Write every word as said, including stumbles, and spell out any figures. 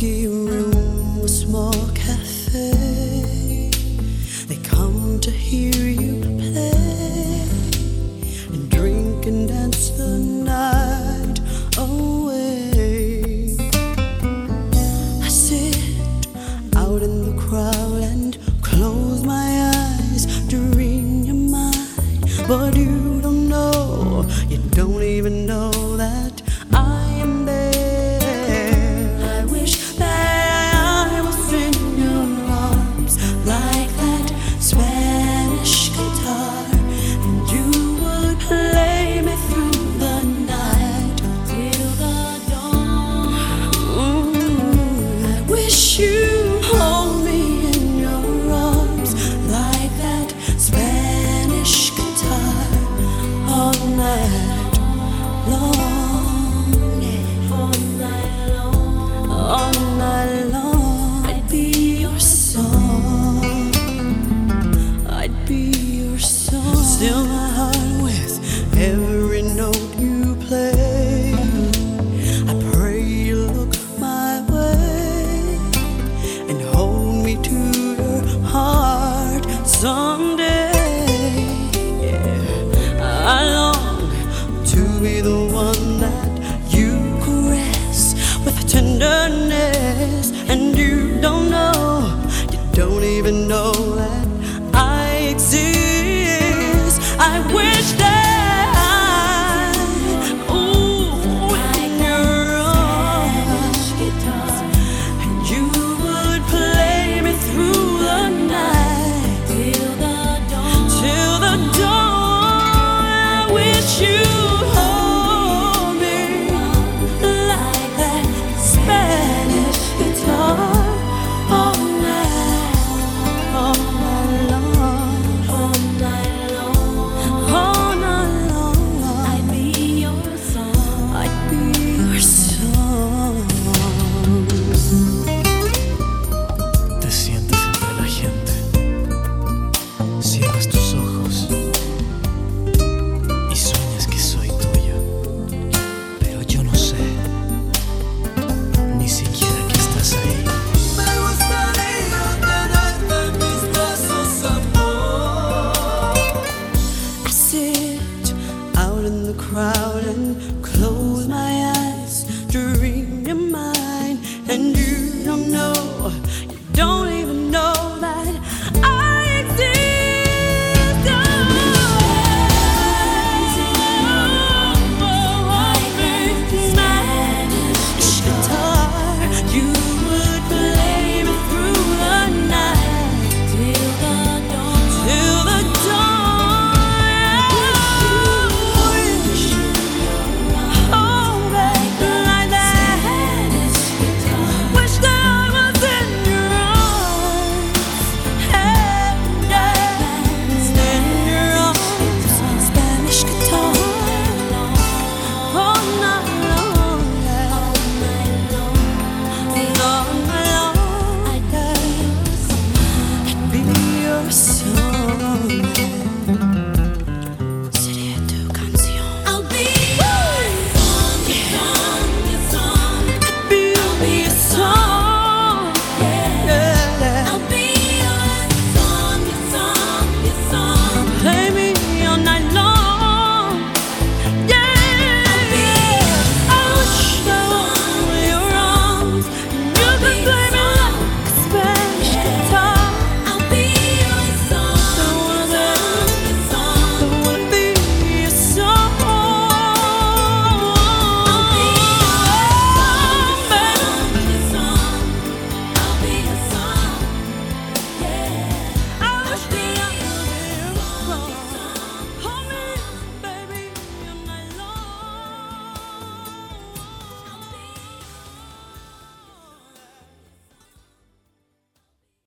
empty room, a small cafe. They come to hear you play and drink and dance the night away. I sit out in the crowd and close my eyes to read your mind, but you don't know, you don't even know that I am there. I wish that I was in your arms like that Spanish guitar, and you would play me through the night till the dawn. Mm, I wish you hold me in your arms like that Spanish guitar all night long, all night long, all night.